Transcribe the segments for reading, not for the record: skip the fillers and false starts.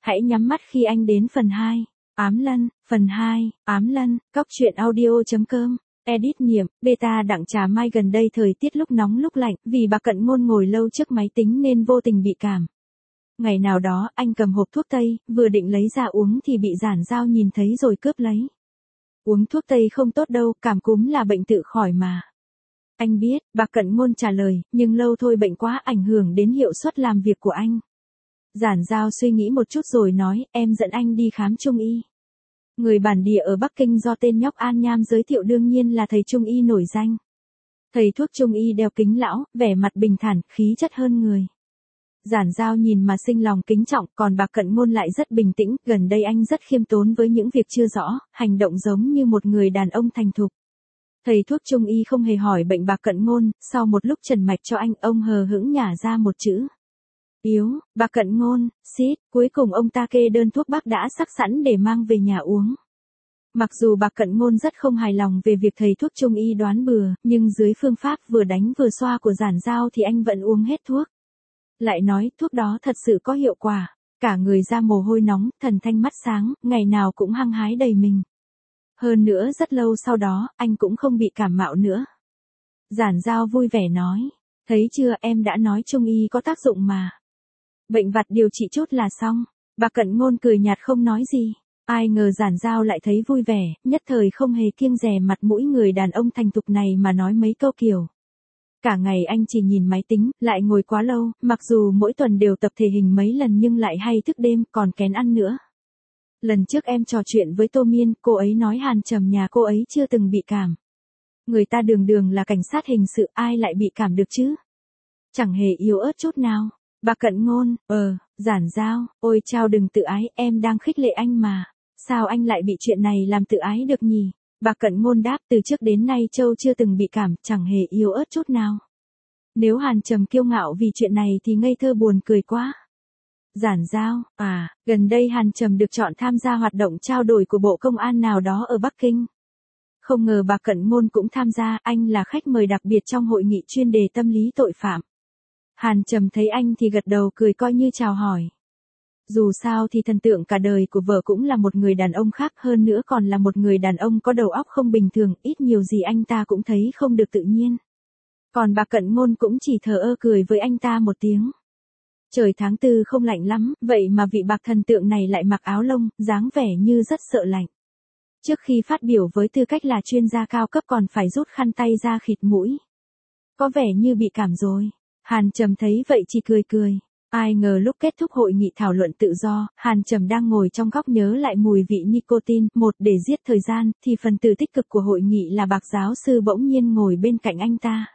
Hãy nhắm mắt khi anh đến phần 2. Ám Lân, phần 2, Ám Lân, Cóc truyện audio.com. Edit Niệm, beta Đặng Trà Mai gần đây thời tiết lúc nóng lúc lạnh, vì bà Cận Ngôn ngồi lâu trước máy tính nên vô tình bị cảm. Ngày nào đó, anh cầm hộp thuốc tây, vừa định lấy ra uống thì bị Giản Giao nhìn thấy rồi cướp lấy. Uống thuốc tây không tốt đâu, cảm cúm là bệnh tự khỏi mà. Anh biết, bà Cận Ngôn trả lời, nhưng lâu thôi bệnh quá ảnh hưởng đến hiệu suất làm việc của anh. Giản Giao suy nghĩ một chút rồi nói, em dẫn anh đi khám trung y. Người bản địa ở Bắc Kinh do tên nhóc An Nham giới thiệu đương nhiên là thầy trung y nổi danh. Thầy thuốc trung y đeo kính lão, vẻ mặt bình thản, khí chất hơn người. Giản Giao nhìn mà sinh lòng kính trọng, còn bà Cận Ngôn lại rất bình tĩnh, gần đây anh rất khiêm tốn với những việc chưa rõ, hành động giống như một người đàn ông thành thục. Thầy thuốc trung y không hề hỏi bệnh bà Cận Ngôn, sau một lúc trần mạch cho anh, ông hờ hững nhả ra một chữ. Yếu, bà Cận Ngôn, xít, cuối cùng ông ta kê đơn thuốc bắc đã sắc sẵn để mang về nhà uống. Mặc dù bà Cận Ngôn rất không hài lòng về việc thầy thuốc trung y đoán bừa, nhưng dưới phương pháp vừa đánh vừa xoa của Giản Giao thì anh vẫn uống hết thuốc. Lại nói thuốc đó thật sự có hiệu quả, cả người ra mồ hôi nóng, thần thanh mắt sáng, ngày nào cũng hăng hái đầy mình. Hơn nữa rất lâu sau đó, anh cũng không bị cảm mạo nữa. Giản Giao vui vẻ nói, thấy chưa em đã nói trung y có tác dụng mà. Bệnh vặt điều trị chút là xong. Bà Cận Ngôn cười nhạt không nói gì. Ai ngờ Giản Giao lại thấy vui vẻ, nhất thời không hề kiêng dè mặt mũi người đàn ông thành thục này mà nói mấy câu kiểu. Cả ngày anh chỉ nhìn máy tính, lại ngồi quá lâu, mặc dù mỗi tuần đều tập thể hình mấy lần nhưng lại hay thức đêm, còn kén ăn nữa. Lần trước em trò chuyện với Tô Miên, cô ấy nói Hàn Trầm nhà cô ấy chưa từng bị cảm. Người ta đường đường là cảnh sát hình sự, ai lại bị cảm được chứ? Chẳng hề yếu ớt chút nào. Bà Cận Ngôn, Giản Giao, ôi chao đừng tự ái, em đang khích lệ anh mà. Sao anh lại bị chuyện này làm tự ái được nhỉ? Bà Cận Ngôn đáp, từ trước đến nay Châu chưa từng bị cảm, chẳng hề yếu ớt chút nào. Nếu Hàn Trầm kiêu ngạo vì chuyện này thì ngây thơ buồn cười quá. Giản Giao, gần đây Hàn Trầm được chọn tham gia hoạt động trao đổi của Bộ Công an nào đó ở Bắc Kinh. Không ngờ bà Cận Ngôn cũng tham gia, anh là khách mời đặc biệt trong hội nghị chuyên đề tâm lý tội phạm. Hàn Trầm thấy anh thì gật đầu cười coi như chào hỏi. Dù sao thì thần tượng cả đời của vợ cũng là một người đàn ông khác, hơn nữa còn là một người đàn ông có đầu óc không bình thường, ít nhiều gì anh ta cũng thấy không được tự nhiên. Còn bà Cận Ngôn cũng chỉ thờ ơ cười với anh ta một tiếng. Trời tháng 4 không lạnh lắm, vậy mà vị bạc thần tượng này lại mặc áo lông, dáng vẻ như rất sợ lạnh. Trước khi phát biểu với tư cách là chuyên gia cao cấp còn phải rút khăn tay ra khịt mũi. Có vẻ như bị cảm rồi. Hàn Trầm thấy vậy chỉ cười cười. Ai ngờ lúc kết thúc hội nghị thảo luận tự do, Hàn Trầm đang ngồi trong góc nhớ lại mùi vị nicotine, để giết thời gian, thì phần tử tích cực của hội nghị là Bạc giáo sư bỗng nhiên ngồi bên cạnh anh ta.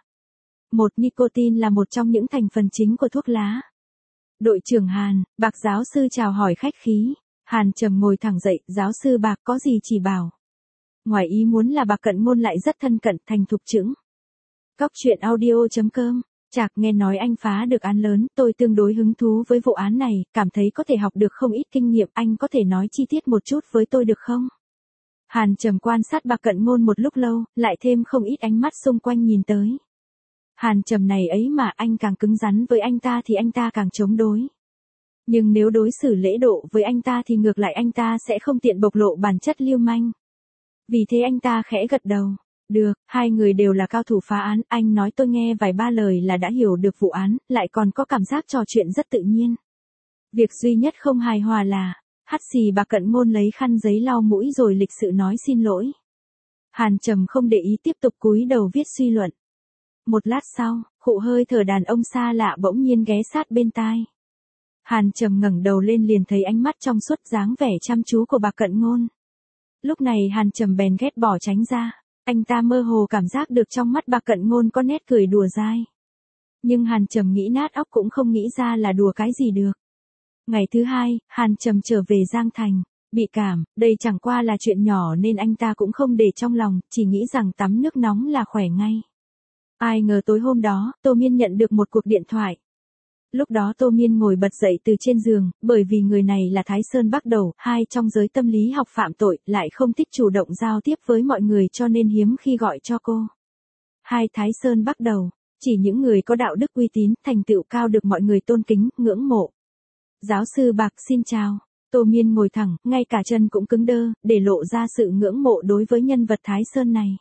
Nicotine là một trong những thành phần chính của thuốc lá. Đội trưởng Hàn, Bạc giáo sư chào hỏi khách khí. Hàn Trầm ngồi thẳng dậy, giáo sư Bạc có gì chỉ bảo. Ngoài ý muốn là bà Cận Ngôn lại rất thân cận, thành thục chững. Cóc truyện audio.com. Chạc nghe nói anh phá được án lớn, tôi tương đối hứng thú với vụ án này, cảm thấy có thể học được không ít kinh nghiệm, anh có thể nói chi tiết một chút với tôi được không? Hàn Trầm quan sát bà Cận Ngôn một lúc lâu, lại thêm không ít ánh mắt xung quanh nhìn tới. Hàn Trầm này ấy mà anh càng cứng rắn với anh ta thì anh ta càng chống đối. Nhưng nếu đối xử lễ độ với anh ta thì ngược lại anh ta sẽ không tiện bộc lộ bản chất lưu manh. Vì thế anh ta khẽ gật đầu. Được, hai người đều là cao thủ phá án, anh nói tôi nghe vài ba lời là đã hiểu được vụ án, lại còn có cảm giác trò chuyện rất tự nhiên. Việc duy nhất không hài hòa là, hắt xì bà Cận Ngôn lấy khăn giấy lau mũi rồi lịch sự nói xin lỗi. Hàn Trầm không để ý tiếp tục cúi đầu viết suy luận. Một lát sau, khụ hơi thở đàn ông xa lạ bỗng nhiên ghé sát bên tai. Hàn Trầm ngẩng đầu lên liền thấy ánh mắt trong suốt dáng vẻ chăm chú của bà Cận Ngôn. Lúc này Hàn Trầm bèn ghét bỏ tránh ra. Anh ta mơ hồ cảm giác được trong mắt bà Cận Ngôn có nét cười đùa dai. Nhưng Hàn Trầm nghĩ nát óc cũng không nghĩ ra là đùa cái gì được. Ngày thứ hai, Hàn Trầm trở về Giang Thành. Bị cảm, đây chẳng qua là chuyện nhỏ nên anh ta cũng không để trong lòng, chỉ nghĩ rằng tắm nước nóng là khỏe ngay. Ai ngờ tối hôm đó, Tô Miên nhận được một cuộc điện thoại. Lúc đó Tô Miên ngồi bật dậy từ trên giường, bởi vì người này là Thái Sơn Bắc Đầu, hai trong giới tâm lý học phạm tội, lại không thích chủ động giao tiếp với mọi người cho nên hiếm khi gọi cho cô. Hai Thái Sơn Bắc Đầu, chỉ những người có đạo đức uy tín, thành tựu cao được mọi người tôn kính, ngưỡng mộ. Giáo sư Bạc xin chào. Tô Miên ngồi thẳng, ngay cả chân cũng cứng đơ, để lộ ra sự ngưỡng mộ đối với nhân vật Thái Sơn này.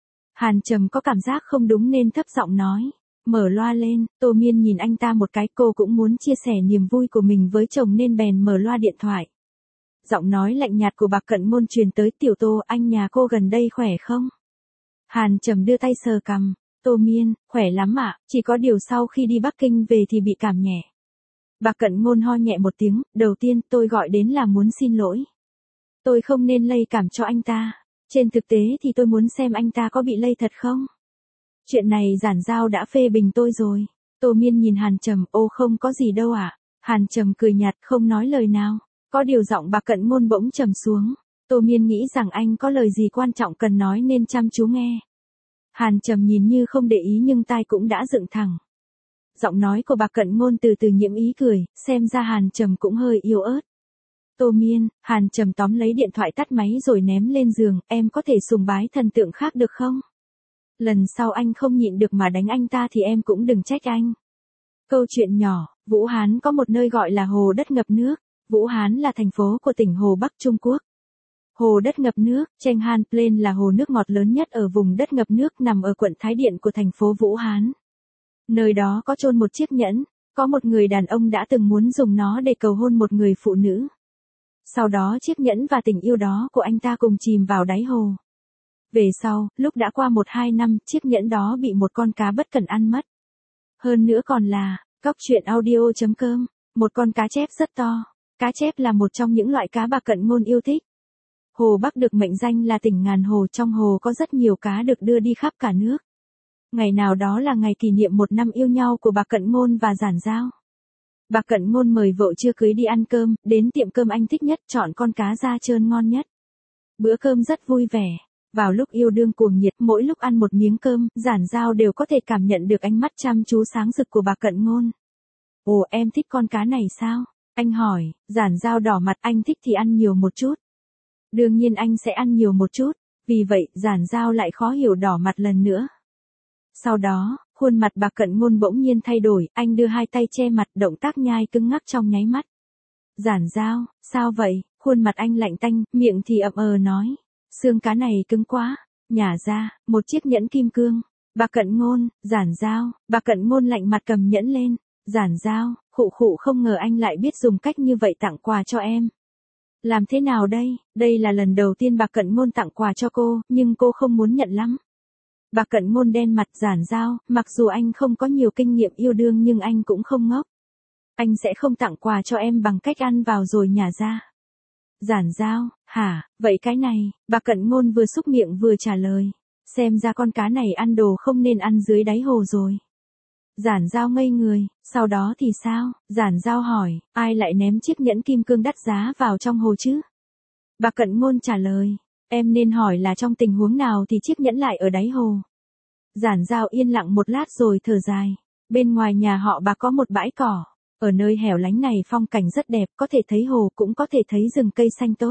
Hàn Trầm có cảm giác không đúng nên thấp giọng nói. Mở loa lên, Tô Miên nhìn anh ta một cái, cô cũng muốn chia sẻ niềm vui của mình với chồng nên bèn mở loa điện thoại. Giọng nói lạnh nhạt của Bạc Cận Ngôn truyền tới. Tiểu Tô, anh nhà cô gần đây khỏe không? Hàn Trầm đưa tay sờ cằm. Tô Miên, khỏe lắm ạ, chỉ có điều sau khi đi Bắc Kinh về thì bị cảm nhẹ. Bạc Cận Ngôn ho nhẹ một tiếng. Đầu tiên tôi gọi đến là muốn xin lỗi. Tôi không nên lây cảm cho anh ta. Trên thực tế thì tôi muốn xem anh ta có bị lây thật không. Chuyện này Giản Giao đã phê bình tôi rồi. Tô Miên nhìn Hàn Trầm. Ô không có gì đâu ạ. Hàn Trầm cười nhạt không nói lời nào. Có điều giọng Bạc Cận Ngôn bỗng trầm xuống. Tô Miên nghĩ rằng anh có lời gì quan trọng cần nói nên chăm chú nghe. Hàn Trầm nhìn như không để ý nhưng tai cũng đã dựng thẳng. Giọng nói của Bạc Cận Ngôn từ từ nhiễm ý cười, xem ra Hàn Trầm cũng hơi yếu ớt. Tô Miên, Hàn Trầm tóm lấy điện thoại tắt máy rồi ném lên giường. Em có thể sùng bái thần tượng khác được không? Lần sau anh không nhịn được mà đánh anh ta thì em cũng đừng trách anh. Câu chuyện nhỏ, Vũ Hán có một nơi gọi là Hồ Đất Ngập Nước. Vũ Hán là thành phố của tỉnh Hồ Bắc Trung Quốc. Hồ Đất Ngập Nước, Cheng Han Plain là hồ nước ngọt lớn nhất ở vùng đất ngập nước nằm ở quận Thái Điện của thành phố Vũ Hán. Nơi đó có chôn một chiếc nhẫn, có một người đàn ông đã từng muốn dùng nó để cầu hôn một người phụ nữ. Sau đó chiếc nhẫn và tình yêu đó của anh ta cùng chìm vào đáy hồ. Về sau, lúc đã qua 1-2 năm, chiếc nhẫn đó bị một con cá bất cẩn ăn mất. Hơn nữa còn là, coctruyện.audio.com, một con cá chép rất to. Cá chép là một trong những loại cá Bạc Cận Ngôn yêu thích. Hồ Bắc được mệnh danh là tỉnh ngàn hồ, trong hồ có rất nhiều cá được đưa đi khắp cả nước. Ngày nào đó là ngày kỷ niệm 1 năm yêu nhau của Bạc Cận Ngôn và Giản Giao. Bạc Cận Ngôn mời vợ chưa cưới đi ăn cơm, đến tiệm cơm anh thích nhất chọn con cá da trơn ngon nhất. Bữa cơm rất vui vẻ. Vào lúc yêu đương cuồng nhiệt, mỗi lúc ăn một miếng cơm, Giản Giao đều có thể cảm nhận được ánh mắt chăm chú sáng rực của Bạc Cận Ngôn. Ồ, em thích con cá này sao? Anh hỏi. Giản Giao đỏ mặt. Anh thích thì ăn nhiều một chút. Đương nhiên anh sẽ ăn nhiều một chút. Vì vậy, Giản Giao lại khó hiểu đỏ mặt lần nữa. Sau đó, khuôn mặt Bạc Cận Ngôn bỗng nhiên thay đổi, anh đưa hai tay che mặt, động tác nhai cứng ngắc trong nháy mắt. Giản Giao, sao vậy? Khuôn mặt anh lạnh tanh, miệng thì ậm nói. Xương cá này cứng quá. Nhả ra, một chiếc nhẫn kim cương. Bạc Cận Ngôn, Giản Giao. Bạc Cận Ngôn lạnh mặt cầm nhẫn lên. Giản Giao, khụ không ngờ anh lại biết dùng cách như vậy tặng quà cho em. Làm thế nào đây? Đây là lần đầu tiên Bạc Cận Ngôn tặng quà cho cô, nhưng cô không muốn nhận lắm. Bạc Cận Ngôn đen mặt. Giản Giao, mặc dù anh không có nhiều kinh nghiệm yêu đương nhưng anh cũng không ngốc. Anh sẽ không tặng quà cho em bằng cách ăn vào rồi nhả ra. Giản Giao, hả, vậy cái này, Bạc Cận Ngôn vừa xúc miệng vừa trả lời. Xem ra con cá này ăn đồ không nên ăn dưới đáy hồ rồi. Giản Giao ngây người, sau đó thì sao? Giản Giao hỏi, ai lại ném chiếc nhẫn kim cương đắt giá vào trong hồ chứ? Bạc Cận Ngôn trả lời, em nên hỏi là trong tình huống nào thì chiếc nhẫn lại ở đáy hồ. Giản Giao yên lặng một lát rồi thở dài. Bên ngoài nhà họ Bạc có một bãi cỏ. Ở nơi hẻo lánh này phong cảnh rất đẹp, có thể thấy hồ cũng có thể thấy rừng cây xanh tốt.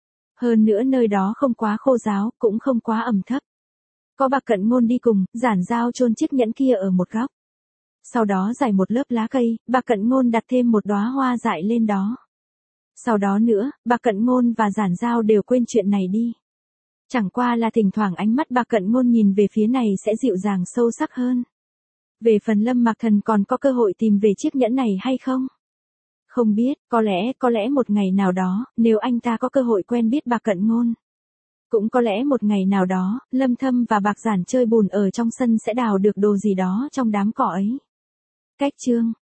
Hơn nữa nơi đó không quá khô ráo, cũng không quá ẩm thấp. Có Bạc Cận Ngôn đi cùng, Giản Giao chôn chiếc nhẫn kia ở một góc. Sau đó rải một lớp lá cây, Bạc Cận Ngôn đặt thêm một đóa hoa dại lên đó. Sau đó nữa, Bạc Cận Ngôn và Giản Giao đều quên chuyện này đi. Chẳng qua là thỉnh thoảng ánh mắt Bạc Cận Ngôn nhìn về phía này sẽ dịu dàng sâu sắc hơn. Về phần Lâm Mạc Thần còn có cơ hội tìm về chiếc nhẫn này hay không? Không biết, có lẽ một ngày nào đó, nếu anh ta có cơ hội quen biết Bạc Cận Ngôn. Cũng có lẽ một ngày nào đó, Lâm Thâm và Bạc Giản chơi bùn ở trong sân sẽ đào được đồ gì đó trong đám cỏ ấy. Cách chương